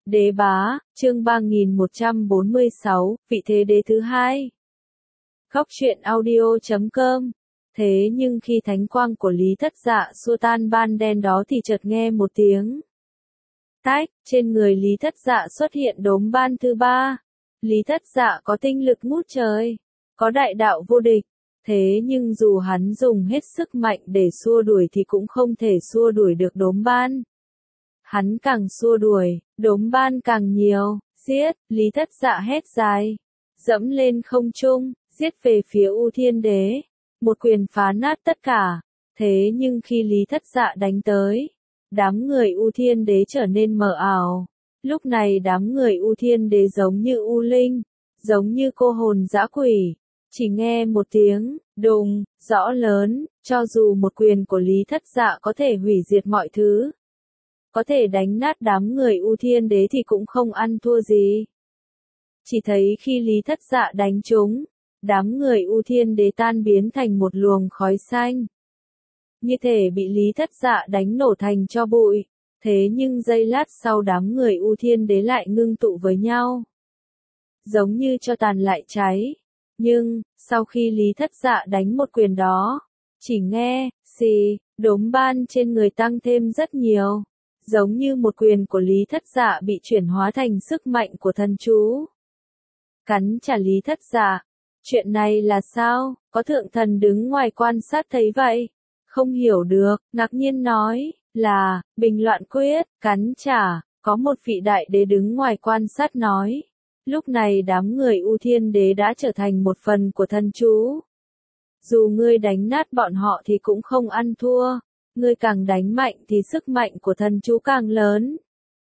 Đế bá, chương 3146, vị thế đế thứ hai. Góc truyện audio.com. Thế nhưng khi thánh quang của Lý Thất Dạ xua tan ban đen đó thì chợt nghe một tiếng tách, trên người Lý Thất Dạ xuất hiện đốm ban thứ ba. Lý Thất Dạ có tinh lực ngút trời, có đại đạo vô địch, thế nhưng dù hắn dùng hết sức mạnh để xua đuổi thì cũng không thể xua đuổi được đốm ban. Hắn càng xua đuổi, đốm ban càng nhiều, giết, Lý Thất Dạ hét dài, dẫm lên không trung, giết về phía U Thiên Đế, một quyền phá nát tất cả. Thế nhưng khi Lý Thất Dạ đánh tới, đám người U Thiên Đế trở nên mờ ảo. Lúc này đám người U Thiên Đế giống như U Linh, giống như cô hồn dã quỷ. Chỉ nghe một tiếng, đùng, rõ lớn, cho dù một quyền của Lý Thất Dạ có thể hủy diệt mọi thứ, có thể đánh nát đám người U Thiên Đế thì cũng không ăn thua gì. Chỉ thấy khi Lý Thất Dạ đánh chúng, đám người U Thiên Đế tan biến thành một luồng khói xanh. Như thể bị Lý Thất Dạ đánh nổ thành tro bụi. Thế nhưng giây lát sau đám người U Thiên Đế lại ngưng tụ với nhau, giống như tro tàn lại cháy. Nhưng, sau khi Lý Thất Dạ đánh một quyền đó, chỉ nghe, xì, đốm ban trên người tăng thêm rất nhiều. Giống như một quyền của Lý Thất Dạ bị chuyển hóa thành sức mạnh của thần chú. Cắn trả Lý Thất Dạ. Chuyện này là sao? Có thượng thần đứng ngoài quan sát thấy vậy, không hiểu được, ngạc nhiên nói, là, bình loạn quyết, cắn trả. Có một vị đại đế đứng ngoài quan sát nói, lúc này đám người U Thiên Đế đã trở thành một phần của thần chú. Dù ngươi đánh nát bọn họ thì cũng không ăn thua. Ngươi càng đánh mạnh thì sức mạnh của thần chú càng lớn.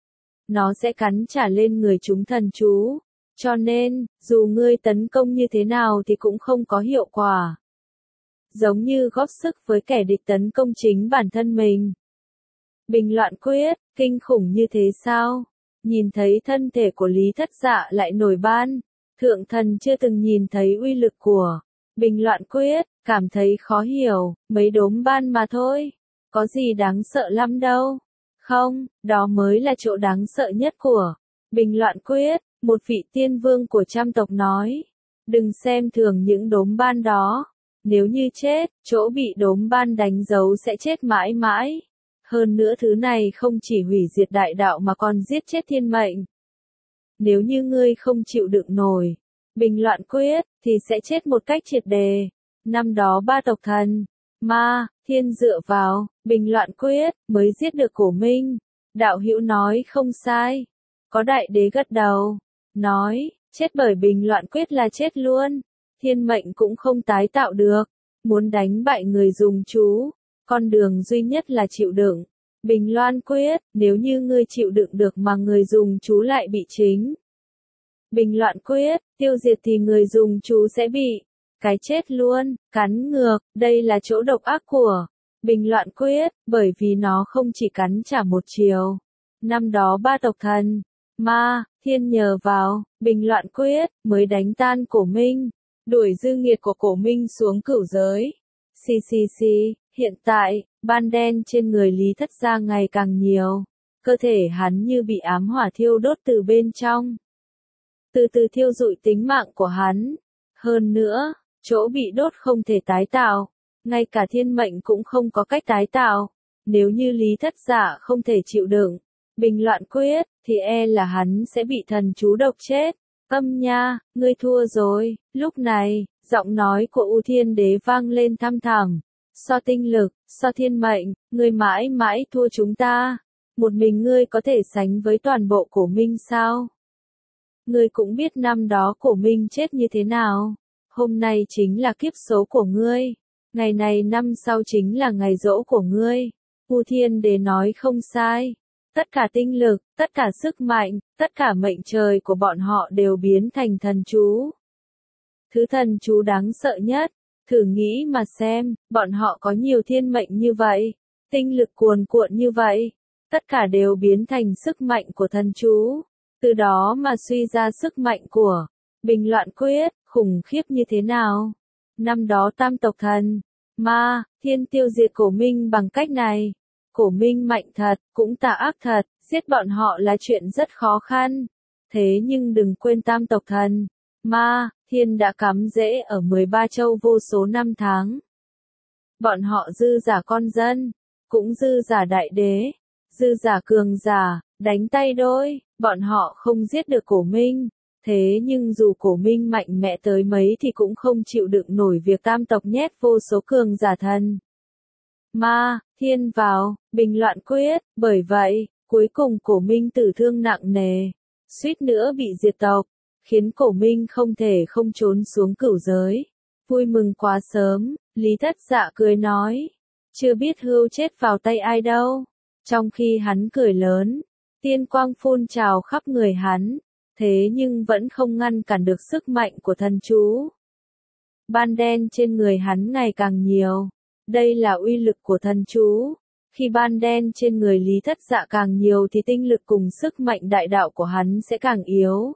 Nó sẽ cắn trả lên người chúng thần chú. Cho nên, dù ngươi tấn công như thế nào thì cũng không có hiệu quả. Giống như góp sức với kẻ địch tấn công chính bản thân mình. Bình loạn quyết, kinh khủng như thế sao? Nhìn thấy thân thể của Lý Thất Dạ lại nổi ban. Thượng thần chưa từng nhìn thấy uy lực của bình loạn quyết, cảm thấy khó hiểu, mấy đốm ban mà thôi. Có gì đáng sợ lắm đâu. Không, đó mới là chỗ đáng sợ nhất của bình loạn quyết, một vị tiên vương của trăm tộc nói. Đừng xem thường những đốm ban đó. Nếu như chết, chỗ bị đốm ban đánh dấu sẽ chết mãi mãi. Hơn nữa thứ này không chỉ hủy diệt đại đạo mà còn giết chết thiên mệnh. Nếu như ngươi không chịu đựng nổi bình loạn quyết, thì sẽ chết một cách triệt đề. Năm đó ba tộc thần, ma, thiên dựa vào bình loạn quyết mới giết được Cổ Minh. Đạo hữu nói không sai. Có đại đế gật đầu, nói, chết bởi bình loạn quyết là chết luôn. Thiên mệnh cũng không tái tạo được. Muốn đánh bại người dùng chú, con đường duy nhất là chịu đựng bình loan quyết. Nếu như ngươi chịu đựng được mà người dùng chú lại bị chính bình loạn quyết tiêu diệt thì người dùng chú sẽ bị cái chết luôn, cắn ngược. Đây là chỗ độc ác của bình loạn quyết, bởi vì nó không chỉ cắn trả một chiều. Năm đó ba tộc thần, ma, thiên nhờ vào bình loạn quyết mới đánh tan Cổ Minh, đuổi dư nghiệt của Cổ Minh xuống cửu giới. Hiện tại, ban đen trên người Lý Thất Dạ ngày càng nhiều. Cơ thể hắn như bị ám hỏa thiêu đốt từ bên trong, từ từ thiêu rụi tính mạng của hắn. Hơn nữa, chỗ bị đốt không thể tái tạo, ngay cả thiên mệnh cũng không có cách tái tạo. Nếu như Lý Thất Dạ không thể chịu đựng bình loạn quyết, thì e là hắn sẽ bị thần chú độc chết. Nha, ngươi thua rồi. Lúc này, giọng nói của U Thiên Đế vang lên thăm thẳm. So tinh lực, so thiên mệnh, ngươi mãi mãi thua chúng ta. Một mình ngươi có thể sánh với toàn bộ Cổ Minh sao? Ngươi cũng biết năm đó Cổ Minh chết như thế nào. Hôm nay chính là kiếp số của ngươi. Ngày này năm sau chính là ngày giỗ của ngươi. U Thiên Đế nói không sai. Tất cả tinh lực, tất cả sức mạnh, tất cả mệnh trời của bọn họ đều biến thành thần chú. Thứ thần chú đáng sợ nhất. Thử nghĩ mà xem, bọn họ có nhiều thiên mệnh như vậy, tinh lực cuồn cuộn như vậy, tất cả đều biến thành sức mạnh của thần chú. Từ đó mà suy ra sức mạnh của bình loạn quyết, khủng khiếp như thế nào. Năm đó tam tộc thần, ma, thiên tiêu diệt Cổ Minh bằng cách này. Cổ Minh mạnh thật, cũng tà ác thật, Giết bọn họ là chuyện rất khó khăn. Thế nhưng đừng quên tam tộc thần, ma, thiên đã cắm rễ ở 13 châu vô số năm tháng. Bọn họ dư giả con dân, cũng dư giả đại đế, dư giả cường giả, đánh tay đôi, bọn họ không giết được Cổ Minh. Thế nhưng dù Cổ Minh mạnh mẽ tới mấy thì cũng không chịu đựng nổi việc tam tộc nhét vô số cường giả thần, ma, thiên vào, bình loạn quyết, bởi vậy, cuối cùng Cổ Minh tử thương nặng nề, suýt nữa bị diệt tộc, khiến Cổ Minh không thể không trốn xuống cửu giới. Vui mừng quá sớm, Lý Thất Dạ cười nói, chưa biết hươu chết vào tay ai đâu. Trong khi hắn cười lớn, tiên quang phun trào khắp người hắn, thế nhưng vẫn không ngăn cản được sức mạnh của thần chú. Ban đen trên người hắn ngày càng nhiều, đây là uy lực của thần chú. Khi ban đen trên người Lý Thất Dạ càng nhiều thì tinh lực cùng sức mạnh đại đạo của hắn sẽ càng yếu.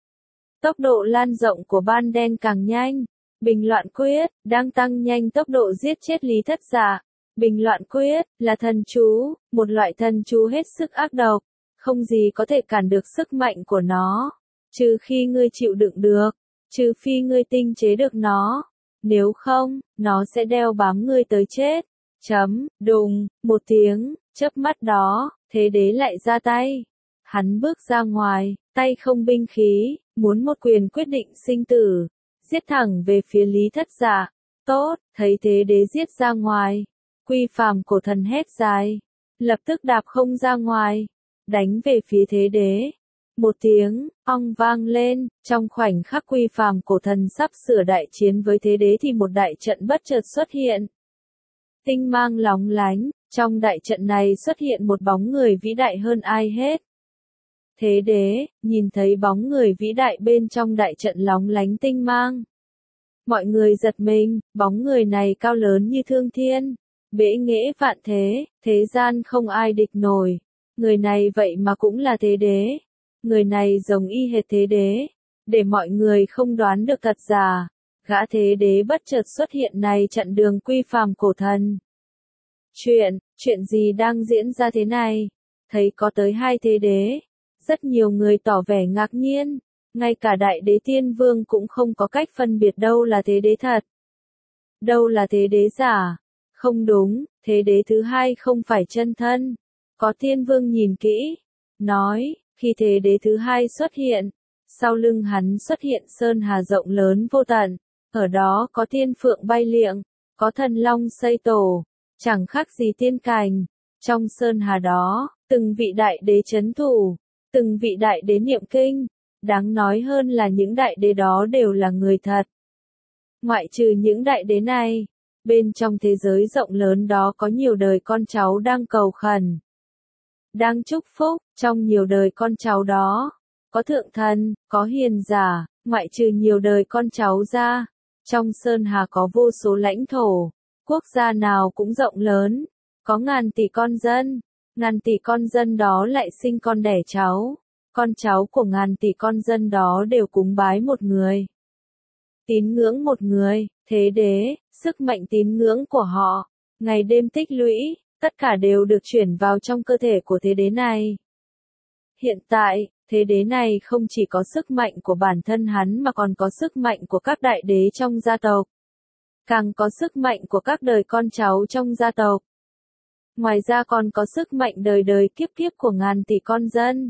Tốc độ lan rộng của ban đen càng nhanh. Bình loạn quyết, đang tăng nhanh tốc độ giết chết Lý Thất Dạ. Bình loạn quyết, là thần chú, một loại thần chú hết sức ác độc. Không gì có thể cản được sức mạnh của nó. Trừ khi ngươi chịu đựng được. Trừ phi ngươi tinh chế được nó. Nếu không, nó sẽ đeo bám ngươi tới chết. Đùng, một tiếng, chớp mắt đó, thế đế lại ra tay. Hắn bước ra ngoài, tay không binh khí, muốn một quyền quyết định sinh tử. Giết thẳng về phía Lý Thất Dạ. Tốt, thấy thế đế giết ra ngoài. Quy phàm cổ thần hét dài. Lập tức đạp không ra ngoài. Đánh về phía thế đế. Một tiếng, ong vang lên. Trong khoảnh khắc quy phàm cổ thần sắp sửa đại chiến với thế đế thì một đại trận bất chợt xuất hiện. Tinh mang lóng lánh. Trong đại trận này xuất hiện một bóng người vĩ đại hơn ai hết. Thế đế, nhìn thấy bóng người vĩ đại bên trong đại trận lóng lánh tinh mang. Mọi người giật mình, bóng người này cao lớn như thương thiên, bệ nghệ vạn thế, thế gian không ai địch nổi. Người này vậy mà cũng là thế đế. Người này giống y hệt thế đế. Để mọi người không đoán được thật giả, gã thế đế bất chợt xuất hiện này chặn đường quy phàm cổ thần. Chuyện gì đang diễn ra thế này? Thấy có tới hai thế đế. Rất nhiều người tỏ vẻ ngạc nhiên, ngay cả đại đế tiên vương cũng không có cách phân biệt đâu là thế đế thật, đâu là thế đế giả. Không đúng, thế đế thứ hai không phải chân thân. Có tiên vương nhìn kỹ, nói, khi thế đế thứ hai xuất hiện, sau lưng hắn xuất hiện sơn hà rộng lớn vô tận, ở đó có tiên phượng bay liệng, có thần long xây tổ, chẳng khác gì tiên cành. Trong sơn hà đó, từng vị đại đế trấn thủ. Từng vị đại đế niệm kinh, đáng nói hơn là những đại đế đó đều là người thật. Ngoại trừ những đại đế này, bên trong thế giới rộng lớn đó có nhiều đời con cháu đang cầu khẩn, đang chúc phúc. Trong nhiều đời con cháu đó, có thượng thần, có hiền giả. Ngoại trừ nhiều đời con cháu ra, trong sơn hà có vô số lãnh thổ, quốc gia nào cũng rộng lớn, có ngàn tỷ con dân. Ngàn tỷ con dân đó lại sinh con đẻ cháu. Con cháu của ngàn tỷ con dân đó đều cúng bái một người, tín ngưỡng một người, thế đế. Sức mạnh tín ngưỡng của họ, ngày đêm tích lũy, tất cả đều được chuyển vào trong cơ thể của thế đế này. Hiện tại, thế đế này không chỉ có sức mạnh của bản thân hắn mà còn có sức mạnh của các đại đế trong gia tộc. Càng có sức mạnh của các đời con cháu trong gia tộc. Ngoài ra còn có sức mạnh đời đời kiếp kiếp của ngàn tỷ con dân.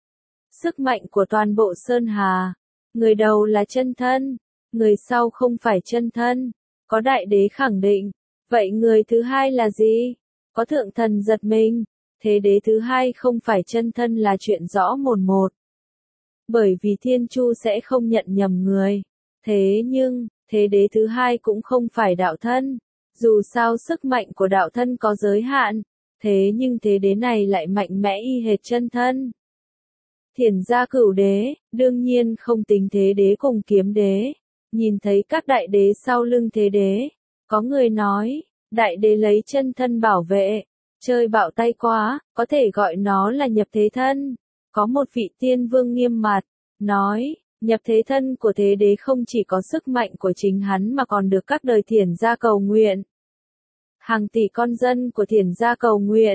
Sức mạnh của toàn bộ Sơn Hà. Người đầu là chân thân, người sau không phải chân thân. Có đại đế khẳng định. Vậy người thứ hai là gì? Có thượng thần giật mình. Thế đế thứ hai không phải chân thân là chuyện rõ mồn một. Bởi vì Thiên Chu sẽ không nhận nhầm người. Thế nhưng, thế đế thứ hai cũng không phải đạo thân. Dù sao sức mạnh của đạo thân có giới hạn, thế nhưng thế đế này lại mạnh mẽ y hệt chân thân. Thiền gia cửu đế, đương nhiên không tính thế đế cùng kiếm đế. Nhìn thấy các đại đế sau lưng thế đế, có người nói, đại đế lấy chân thân bảo vệ, chơi bạo tay quá, có thể gọi nó là nhập thế thân. Có một vị tiên vương nghiêm mặt, nói, nhập thế thân của thế đế không chỉ có sức mạnh của chính hắn mà còn được các đời thiền gia cầu nguyện. Hàng tỷ con dân của thiền gia cầu nguyện,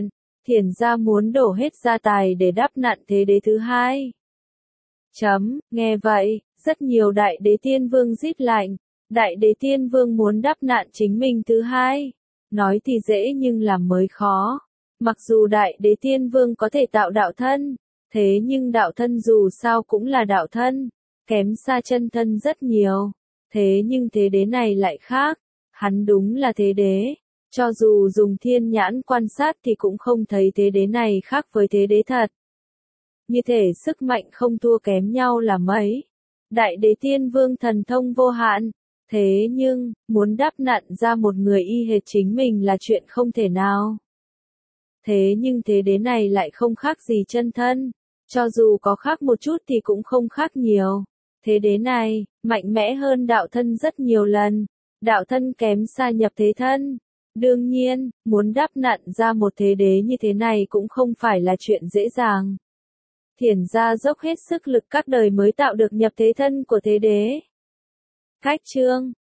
Thiền gia muốn đổ hết gia tài để đắp nặn thế đế thứ hai. Nghe vậy, rất nhiều đại đế tiên vương rít lạnh. Đại đế tiên vương muốn đắp nặn chính mình thứ hai. Nói thì dễ nhưng làm mới khó. Mặc dù đại đế tiên vương có thể tạo đạo thân, thế nhưng đạo thân dù sao cũng là đạo thân, kém xa chân thân rất nhiều. Thế nhưng thế đế này lại khác, hắn đúng là thế đế. Cho dù dùng thiên nhãn quan sát thì cũng không thấy thế đế này khác với thế đế thật. Như thể sức mạnh không thua kém nhau là mấy. Đại đế tiên vương thần thông vô hạn. Thế nhưng, muốn đắp nặn ra một người y hệt chính mình là chuyện không thể nào. Thế nhưng thế đế này lại không khác gì chân thân. Cho dù có khác một chút thì cũng không khác nhiều. Thế đế này, mạnh mẽ hơn đạo thân rất nhiều lần. Đạo thân kém xa nhập thế thân. Đương nhiên, muốn đắp nặn ra một thế đế như thế này cũng không phải là chuyện dễ dàng. Thiền gia dốc hết sức lực các đời mới tạo được nhập thế thân của thế đế. Cách chương